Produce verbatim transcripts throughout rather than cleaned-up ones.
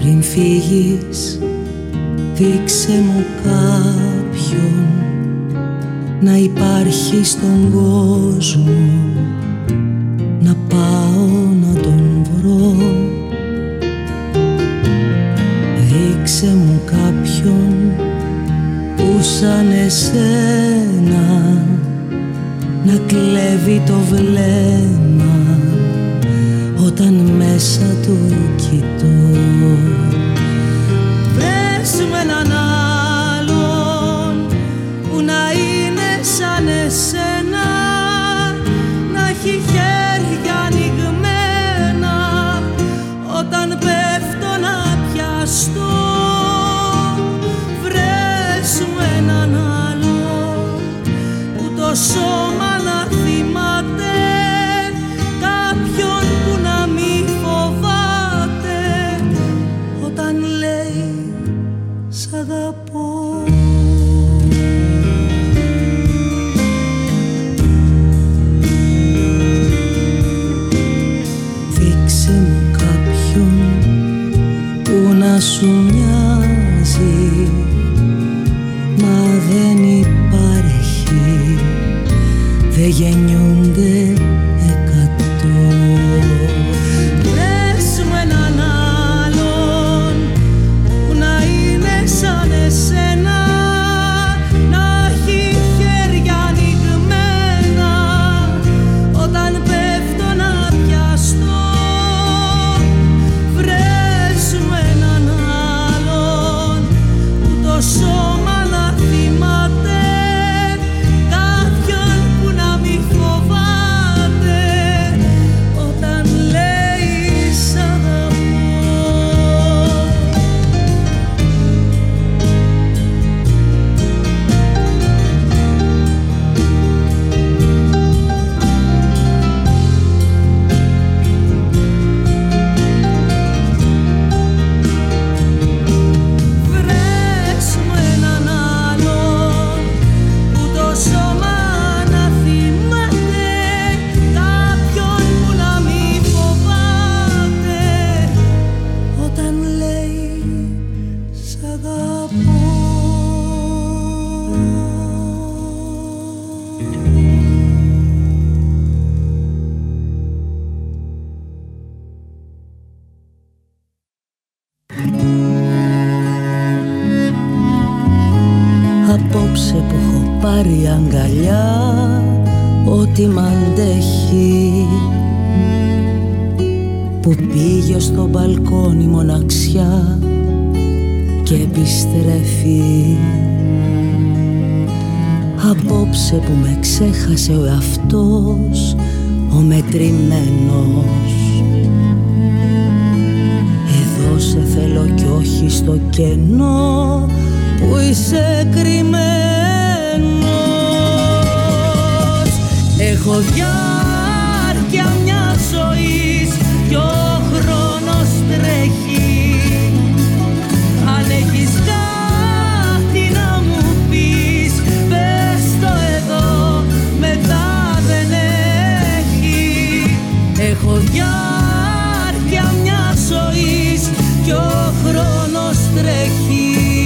Πριν φύγεις, δείξε μου κάποιον να υπάρχει στον κόσμο, να πάω να τον βρω. Δείξε μου κάποιον που σαν εσένα να κλέβει το βλέμμα όταν μέσα του κοιτώ. Βρες μου έναν άλλον που να είναι σαν εσένα, να έχει χέρια ανοιγμένα όταν πέφτω να πιαστώ. Βρες μου έναν άλλον που το σώμα να θυμάται, κάποιον που να μη φοβάται όταν λέει σ' αγαπώ. Δείξε μου κάποιον που να σου μοιάζει, μα δεν υπάρχει, δεν γεννιούνται εκατό. Βρες μου έναν άλλον που να είναι σαν εσένα, να έχει χέρια ανοιγμένα όταν πέφτω να πιαστώ. Βρες μου έναν άλλον που το σώμα να θυμάται, κάποιον που να μη φοβάται όταν λέει σ' αγαπώ. Βρες μου έναν άλλον που το σώμα να θυμάται, κάποιον που να μη φοβάται όταν λέει σ' αγαπώ. Απόψε που έχω πάρει αγκαλιά ό,τι μ' αντέχει, που πήγε στο μπαλκόνι μοναξιά και επιστρέφει. Απόψε που με ξέχασε ο εαυτός, ο μετρημένος. Εδώ σε θέλω κι όχι στο κενό που είσαι κρυμμένος. Έχω διάρκεια μια ζωής κι ο χρόνος τρέχει. Αν έχεις κάτι να μου πεις, πες το εδώ, μετά δεν έχει. Έχω διάρκεια μια ζωής κι ο χρόνος τρέχει.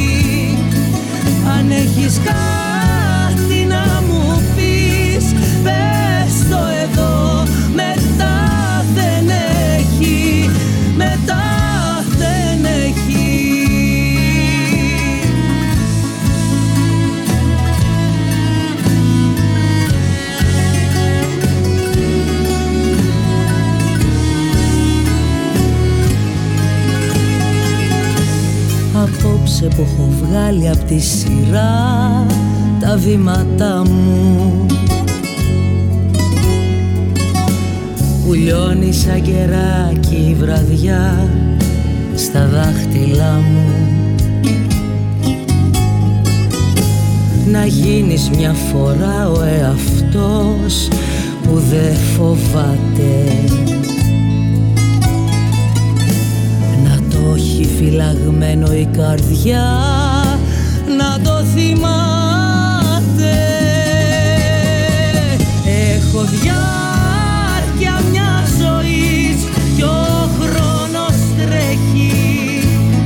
Αν έχεις κάτι να μου πεις, πες το εδώ, μετά δεν έχει, μετά δεν έχει. Απόψε που έχω βγάλει απ' τη σειρά τα βήματά μου, που λιώνει σαν κεράκι η βραδιά στα δάχτυλά μου. Να γίνεις μια φορά ο εαυτός που δεν φοβάται, να το έχει φυλαγμένο η καρδιά, να το θυμάται. Έχω διάρκεια μια ζωής κι ο χρόνος τρέχει.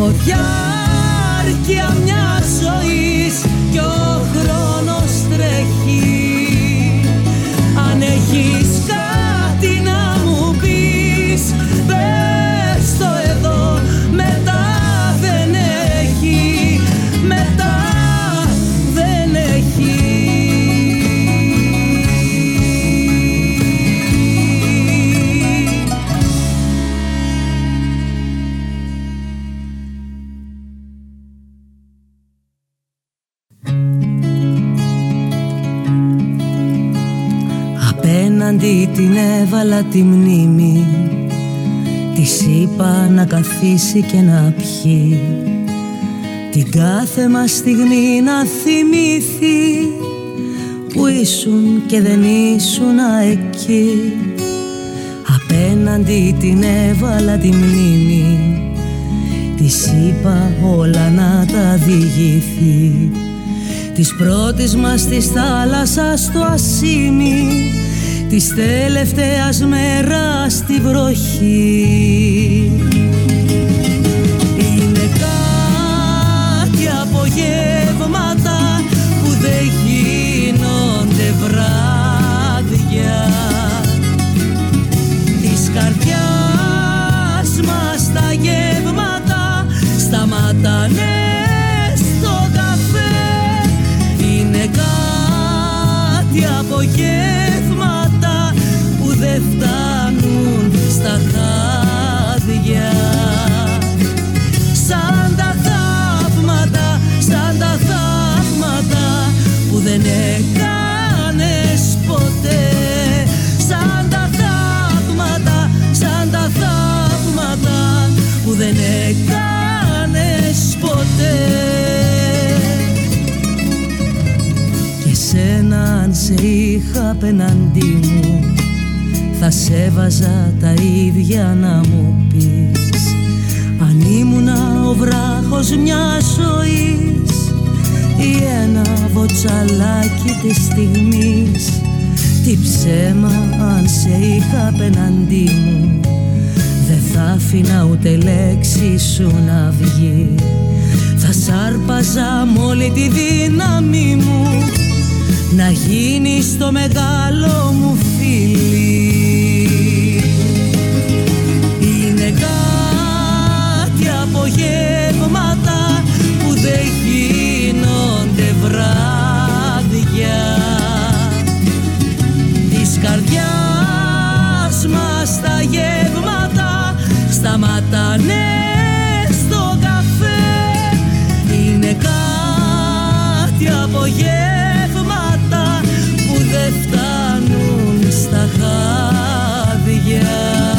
έχω διάρκεια μια ζωής κι ο χρόνος τρέχει. Αν έχεις κάτι να μου πεις, πες το εδώ, μετά δεν έχει, μετά δεν έχει. Απέναντι την έβαλα τη μνήμη, της είπα να καθίσει και να πιει, την κάθε μας στιγμή να θυμήθει που ήσουν και δεν ήσουν εκεί. Απέναντι την έβαλα τη μνήμη, της είπα όλα να τα διηγηθεί, της πρώτης μας της θάλασσας το ασίμι, της τελευταίας μέρας στη βροχή. Είναι κάτι απογεύματα που δεν γίνονται βράδια, της καρδιάς μας τα γεύματα σταματάνε στο καφέ. Είναι κάτι απογεύματα που δεν φτάνουν στα χάδια. Σαν τα θαύματα, σαν τα θαύματα που δεν έκανες ποτέ. Σαν τα θαύματα, σαν τα θαύματα που δεν έκανες ποτέ. Και σένα αν σε είχα απέναντί μου, θα σέβαζα τα ίδια να μου πεις. Αν ήμουνα ο βράχος μιας ζωής ή ένα βοτσαλάκι της στιγμής, τι ψέμα αν σε είχα απέναντί μου, δεν θα άφηνα ούτε λέξη σου να βγει. Θα σάρπαζα μ' όλη τη δύναμη μου να γίνεις το μεγάλο μου φίλι. Είναι κάτι απογεύματα που δεν γίνονται βράδια, της καρδιάς μας τα γεύματα σταματάνε στο καφέ. Είναι κάτι απογεύματα που δεν φτάνουν στα χάδια.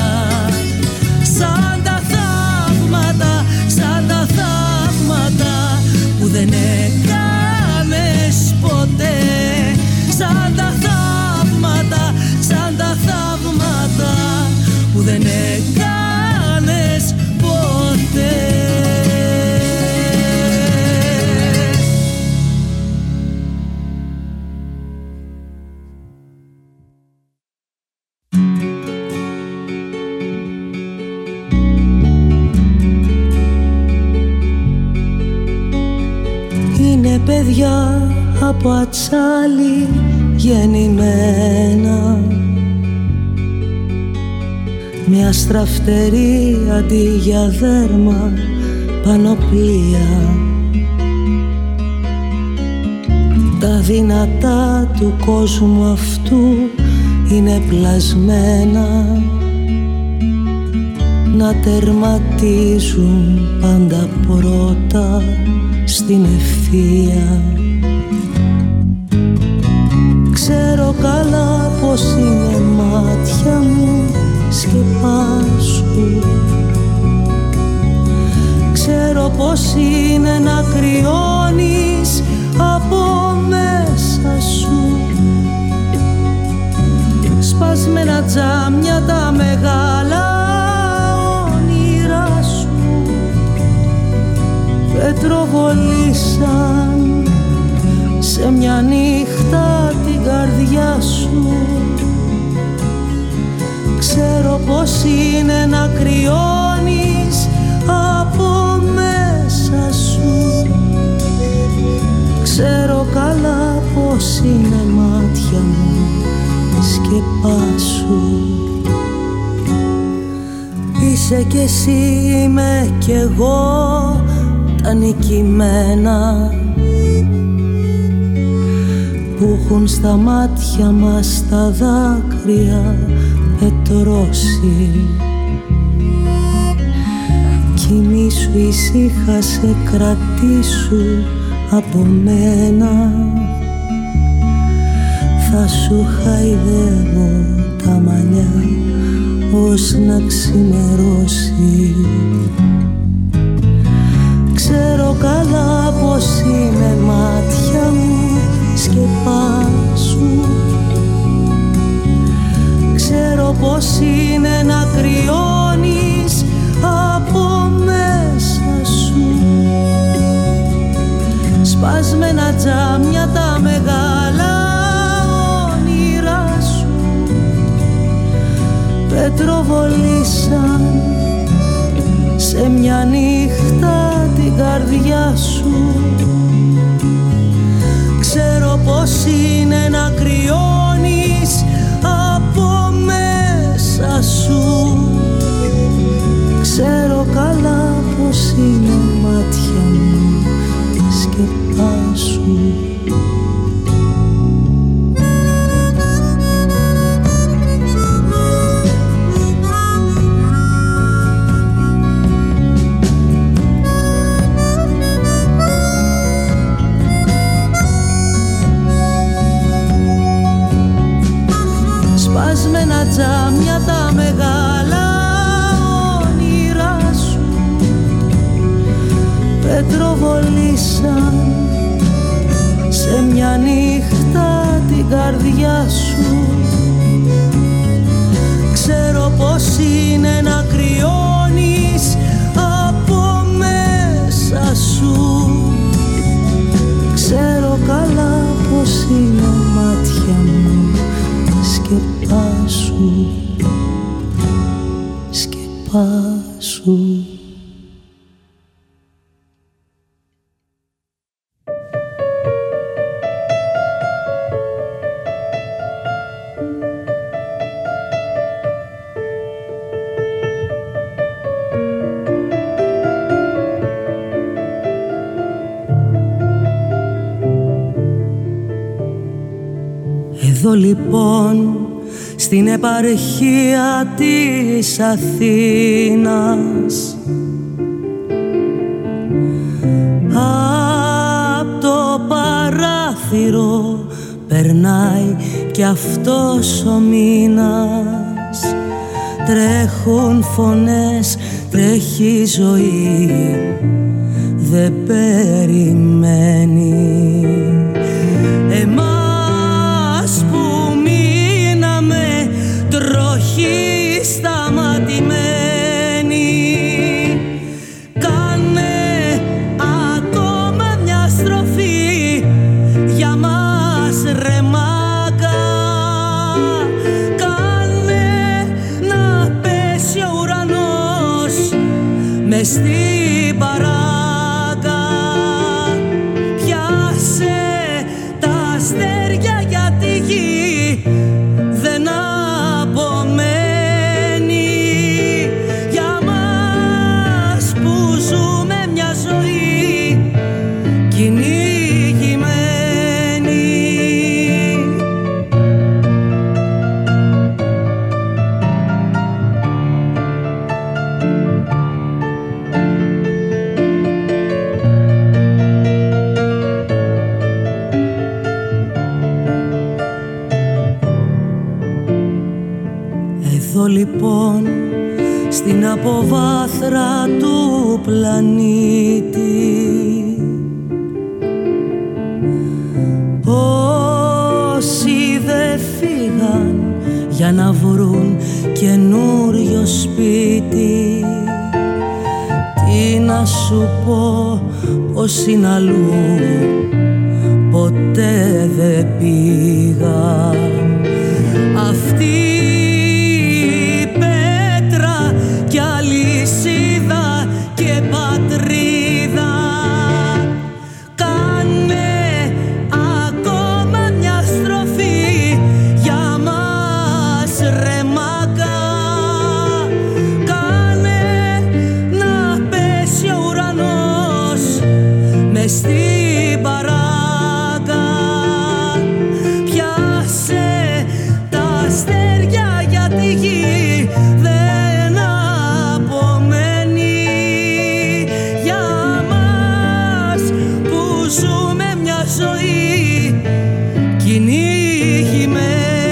Σαν τα θαύματα, σαν τα θαύματα που δεν έκανες ποτέ. Σαν τα θαύματα, σαν τα θαύματα που δεν έκανες ποτέ. Είναι παιδιά από ατσάλι γεννημένα, μια στραφτερή αντί για δέρμα πανοπλία. Τα δυνατά του κόσμου αυτού είναι πλασμένα να τερματίζουν πάντα πρώτα στην ευθεία. Ξέρω καλά πως είναι μάτια μου σκεπάσου. Ξέρω πως είναι να κρυώνεις από μέσα σου. Σπασμένα τζάμια τα μεγάλα όνειρά σου πετροβολήσαν σε μια νύχτα την καρδιά σου. Ξέρω πως είναι να κρυώνεις από μένα σκεπάσου. Είσαι κι εσύ, είμαι κι εγώ τα νικημένα που έχουν στα μάτια μας τα δάκρυα πετρώσει. Κοιμήσου ησύχα, σε κρατήσου από μένα. Θα σου χαϊδεύω τα μαλλιά ως να ξημερώσει. Ξέρω καλά πως είναι μάτια μου, σκεπάσου. Ξέρω πως είναι να κρυώνεις από μέσα σου. Σπασμένα τζάμια τα μεγάλα όνειρά σου πετροβολήσαν σε μια νύχτα την καρδιά σου. Ξέρω πως είναι να κρυώνεις από μέσα σου. Ξέρω καλά πως είναι μάτια μου, σκεπάσου. Σπασμένα τζάμια τα μεγάλα όνειρά σου πετροβολήσαν σε μια νύχτα την καρδιά σου. Ξέρω πως είναι να κρυώνεις από μέσα σου. Ξέρω καλά πως είναι μάτια μου, σκεπάσου, σκεπάσου. Εδώ λοιπόν στην επαρχία της Αθήνας, απ' το παράθυρο περνάει κι αυτός ο μήνας. Τρέχουν φωνές, τρέχει ζωή, δεν περιμένει εμάς που μείναμε τροχοί σταματημένοι. Κάνε ακόμα μια στροφή για μας ρε μάγκα. Κάνε να πέσει ο ουρανός μες στην παράκα. Πιάσε τα αστέρια για τη γη δεν απομένει. Για μας που ζούμε μια ζωή κυνηγημένη. Εδώ λοιπόν στην αποβάθρα του πλανήτη όσοι δεν φύγαν για να βρουν καινούριο σπίτι, τι να σου πω πως είναι αλλού ποτέ δεν πήγα. Αυτή η πέτρα κι αλυσίδα και πατρίδα. Κάνε ακόμα μια στροφή για μας κυνηγημένη.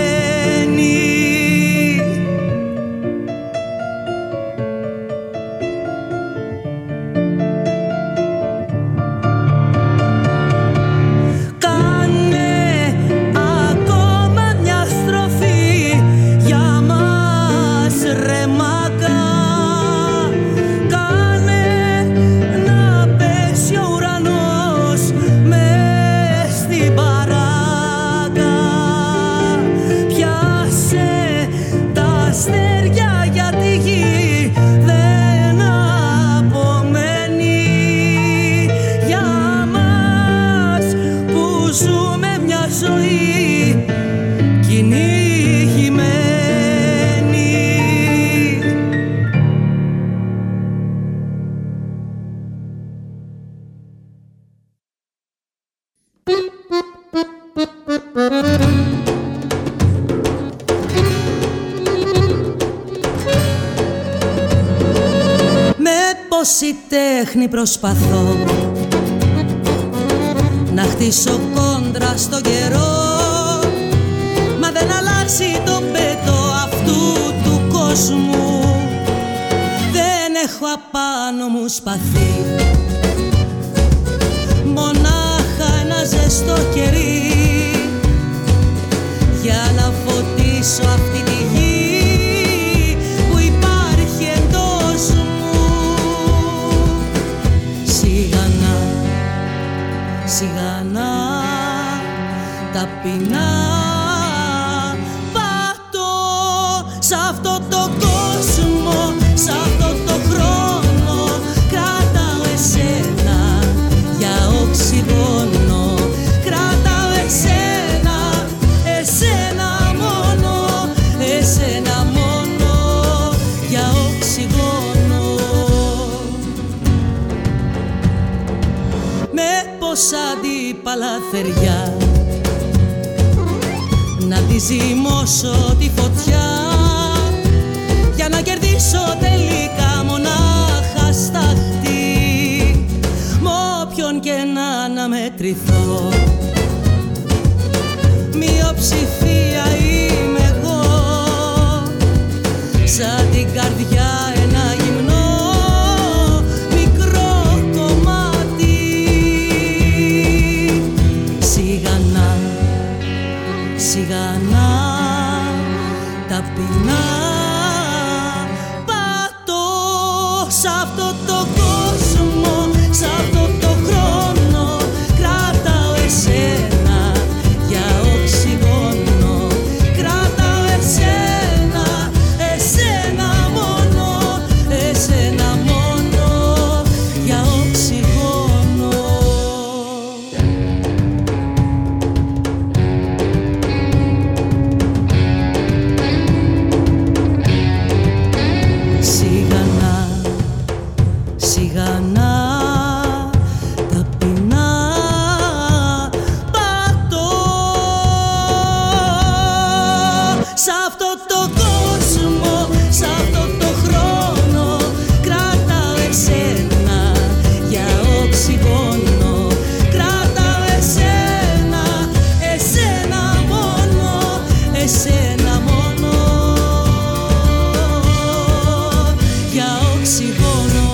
πόση τέχνη προσπαθώ να χτίσω κόντρα στο καιρό, μα δεν αλλάζει το πέτο αυτού του κόσμου. Δεν έχω απάνω μου σπαθί, μονάχα ένα ζεστό κερί για να φωτίσω αυτή τη γη που υπάρχει εντός μου. Σιγανά, σιγανά, ταπεινά πατώ σ' αυτό το κόσμο, σ' αυτό το χρόνο. Κρατάω εσένα για οξυγόνο, κρατάω εσένα, εσένα μόνο, εσένα μόνο για οξυγόνο. Με πόσα αντίπαλα θεριά να τη ζυμώσω τη φωτιά, για να κερδίσω τελικά μονάχα σταχτή, μ' όποιον και να αναμετρηθώ. Μειοψηφία είμαι εγώ, σαν την καρδιά ένα γυμνό μικρό κομμάτι. Σιγανά, σιγανά, ταπεινά πατώ σ' αυτό το κόσμο, σ' αυτό το χρόνο. Κρατάω εσένα για οξυγόνο, κρατάω εσένα, εσένα μόνο, εσένα μόνο για οξυγόνο. Σιγανά, σιγανά, ταπεινά πατώ σ' αυτό το κόσμο, σ' αυτό το χρόνο. Κρατάω εσένα για οξυγόνο, κρατάω εσένα, εσένα μόνο, εσένα μόνο για οξυγόνο.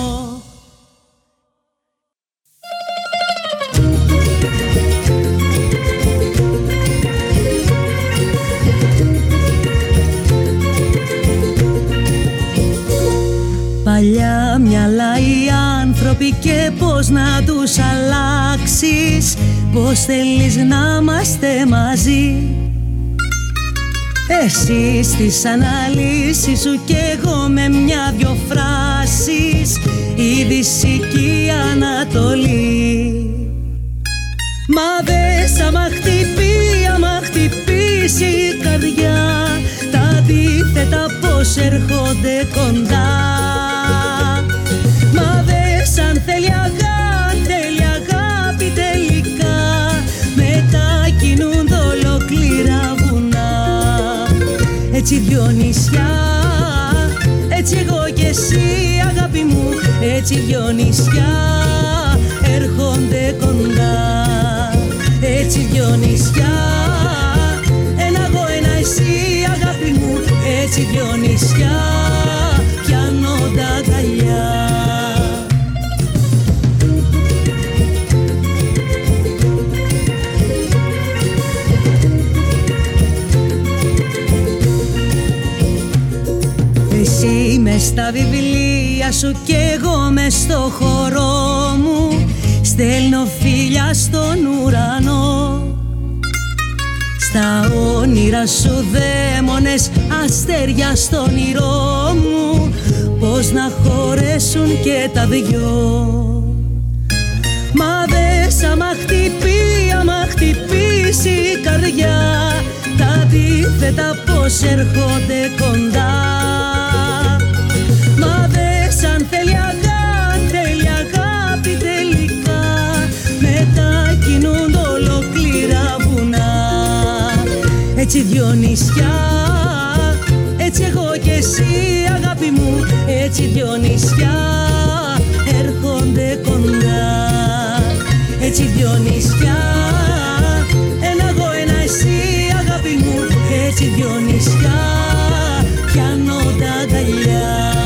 Παλιά μυαλά οι άνθρωποι και πώς να τους αλλάξεις, πώς θέλεις να είμαστε μαζί. Εσύ στις αναλύσεις σου κι εγώ με μια-δυο φράσεις, η Δύση κι η Ανατολή. Μα δες άμα χτυπεί, άμα χτυπήσει η καρδιά, τα αντίθετα πως έρχονται κοντά. Μα δες αν θέλει αγάπη, θέλει αγάπη τελικά, μετακινούνται ολόκληρα βουνά. Έτσι δυο νησιά, έτσι εγώ και εσύ αγάπη μου, έτσι δυο νησιά έρχονται κοντά. Έτσι δυο νησιά έτσι δυο νησιά πιάνονται αγκαλιά. Εσύ μες στα βιβλία σου κι εγώ μες στο χώρο μου, στέλνω φίλια στον ουρανό. Στα όνειρα σου δαίμονες, αστέρια στο όνειρό μου, πώς να χωρέσουν και τα δυο. Μα δες άμα χτυπεί, άμα χτυπήσει η καρδιά, τα αντίθετα πως έρχονται κοντά. Μα δες αν θέλει αγάπη, θέλει αγάπη τελικά, μετακινούνται ολοκληρά βουνά. Έτσι δυο νησιά, έτσι εγώ και εσύ αγάπη μου, έτσι δυο νησιά έρχονται κοντά. Έτσι δυο νησιά, ένα εγώ ένα εσύ αγάπη μου, έτσι δυο νησιά πιάνονται αγκαλιά.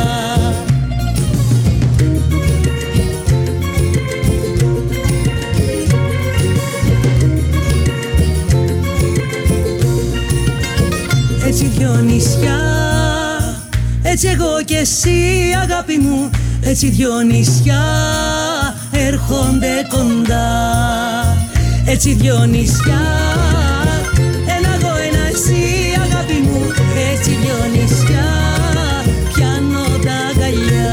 Έτσι δυο νησιά, έτσι εγώ και εσύ αγάπη μου, έτσι δυο νησιά έρχονται κοντά. Έτσι δυο νησιά, ένα εγώ ένα εσύ αγάπη μου, έτσι δυο νησιά πιάνονται αγκαλιά.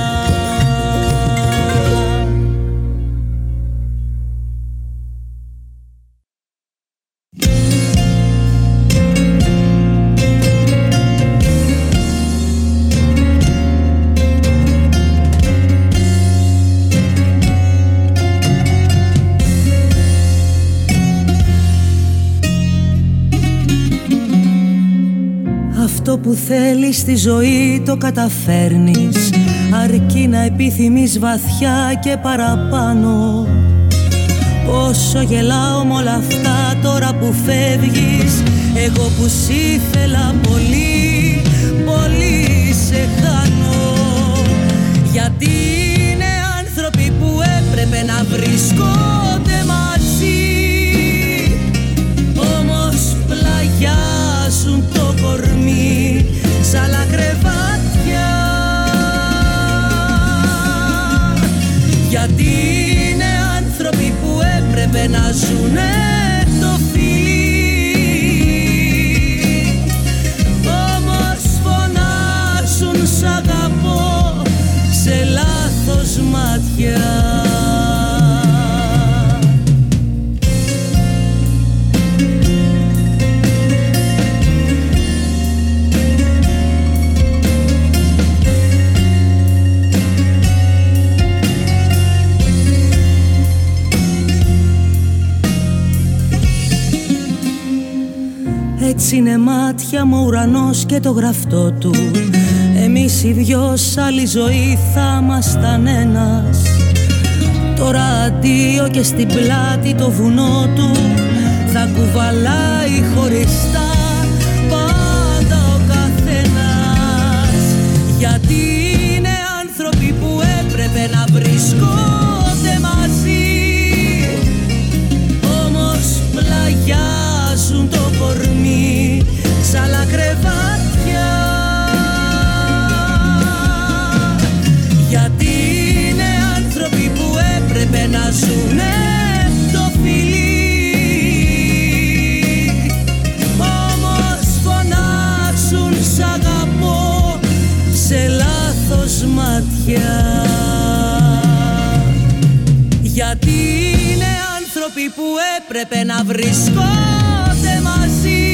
Αυτό που θέλεις στη ζωή το καταφέρνεις, αρκεί να επιθυμείς βαθιά και παραπάνω. Πόσο γελάω με όλα αυτά τώρα που φεύγεις, εγώ που σ' ήθελα πολύ, πολύ σε χάνω. Γιατί είναι άνθρωποι που έπρεπε να βρισκόνται μαζί, όμως πλαγιάζουν το κορμί σ' άλλα κρεβάτια. Γιατί είναι άνθρωποι που έπρεπε να ζουνε το φιλί, όμως φωνάζουν σ' αγαπώ σε λάθος μάτια. Έτσι είναι μάτια μου ουρανός και το γραφτό του. Εμείς οι δυο σ' άλλη ζωή θα ήμασταν ένας. Τώρα αντίο και στην πλάτη το βουνό του θα κουβαλάει χωριστά πάντα ο καθένας. Γιατί είναι άνθρωποι που έπρεπε να βρισκόνται μαζί, όμως πλαγιάζουν το κορμί σ' άλλα κρεβάτια. Γιατί είναι άνθρωποι που έπρεπε να ζουνε το φιλί, όμως φωνάζουν σ' αγαπώ σε λάθος μάτια. Γιατί είναι άνθρωποι που έπρεπε να βρισκόνται μαζί,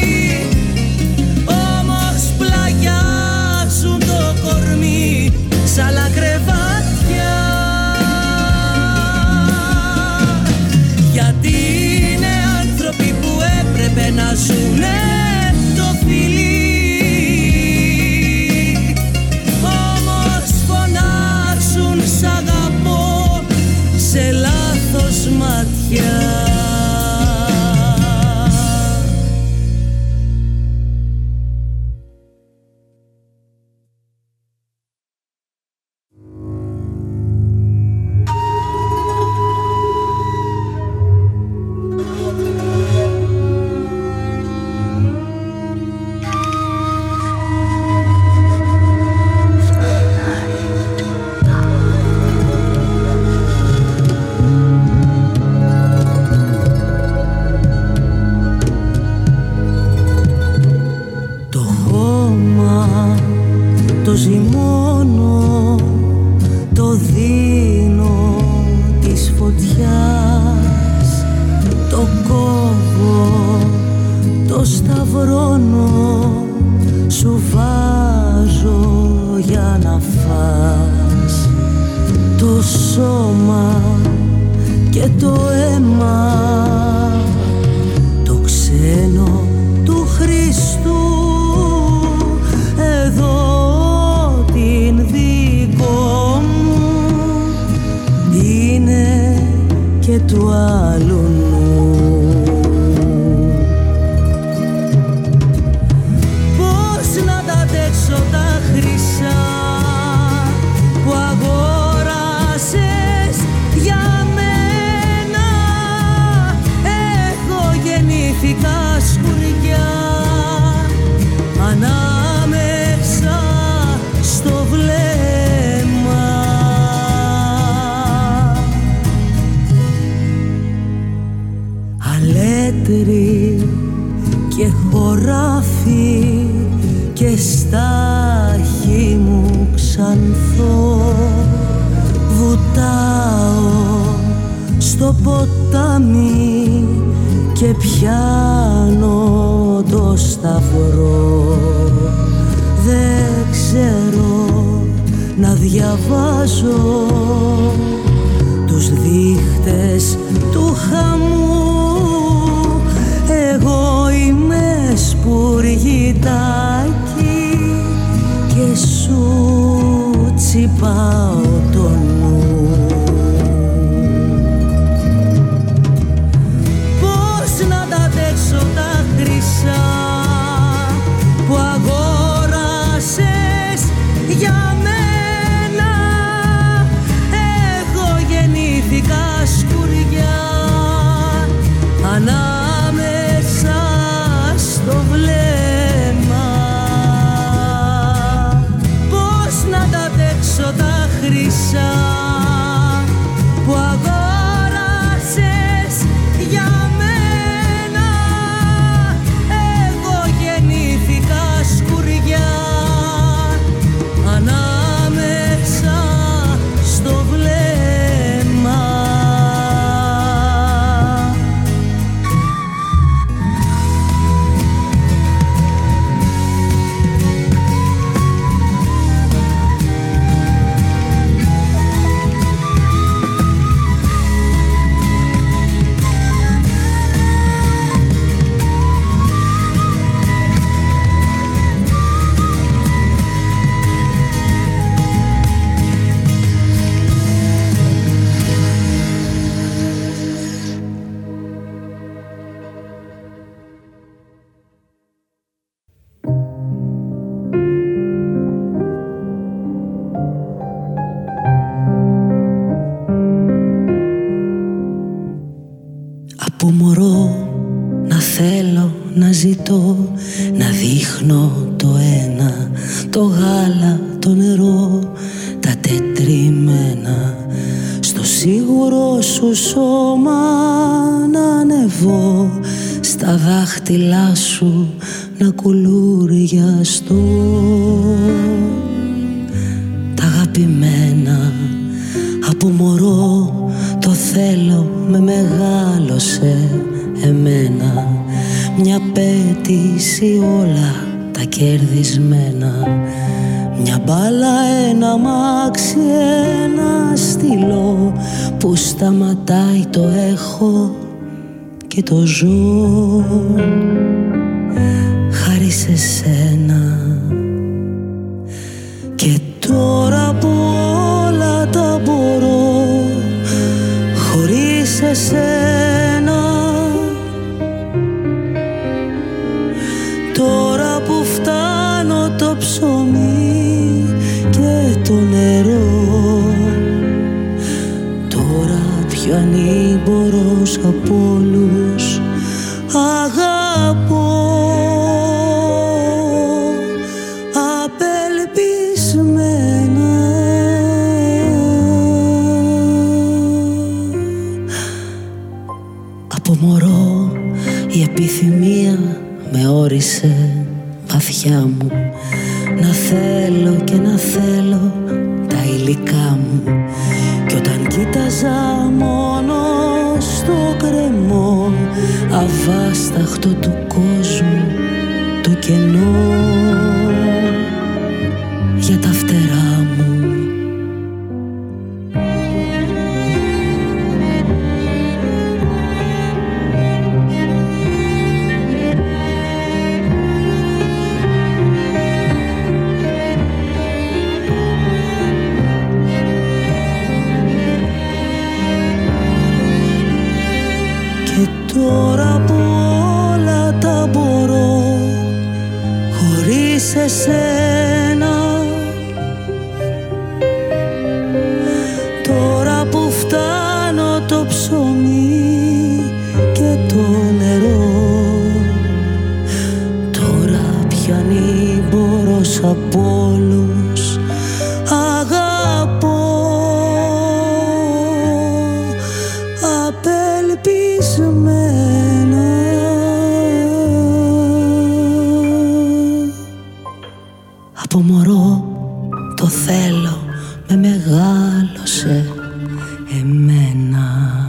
όμως πλαγιάζουν το κορμί σ' άλλα κρεβάτια. Γιατί είναι άνθρωποι που έπρεπε να ζουνε το φιλί, όμως φωνάζουν σ' αγαπώ σε λάθος μάτια. γεννήθηκα σκουριά ανάμεσα στο βλέμμα. Αλέτρι και χωράφι και στάχι μου ξανθώ, βουτάω στο ποτάμι και πιάνω το σταυρό. Δεν ξέρω να διαβάζω τους δείχτες του χαμού. Εγώ είμαι σπουργητάκι και σου τσιπάω το νου. Πώς να τα αντέξω τα χρυσά που αγόρασες για μένα. Εγώ γεννήθηκα σκουριά ανάμεσα στο βλέμμα. Πώς να τα αντέξω τα χρυσά που αγόρασες για μένα. Εγώ γεννήθηκα σκουριά ανάμεσα στο βλέμμα. Από μωρό να θέλω να ζητώ, να δείχνω το ένα, το γάλα, το νερό, τα τετριμένα. Στο σίγουρο σου σώμα να ανεβώ, στα δάχτυλά σου να κουλουριαστώ. Τα αγαπημένα από μωρό το θέλω, με μεγάλωσε εμένα. Μια πέτηση όλα τα κερδισμένα. Μια μπάλα, ένα αμάξι, ένα στυλό που σταματάει το έχω και το ζω. Χάρη σε σένα. Και τώρα που όλα τα μπορώ χωρίς εσένα, τώρα που φτάνω το ψωμί και το νερό, τώρα πιο ανήμπορος από όλους αγαπώ. Απελπισμένα από μωρό η επιθυμία με όρισε βαθιά μου, να θέλω και να θέλω τα υλικά μου. Κι όταν κοίταζα μόνο στο κρεμό αβάσταχτο του κόσμου το κενό, για τα φτερά μου τώρα που όλα τα μπορώ χωρίς από όλους αγαπώ, απελπισμένα. Από μωρό το θέλω, με μεγάλωσε εμένα.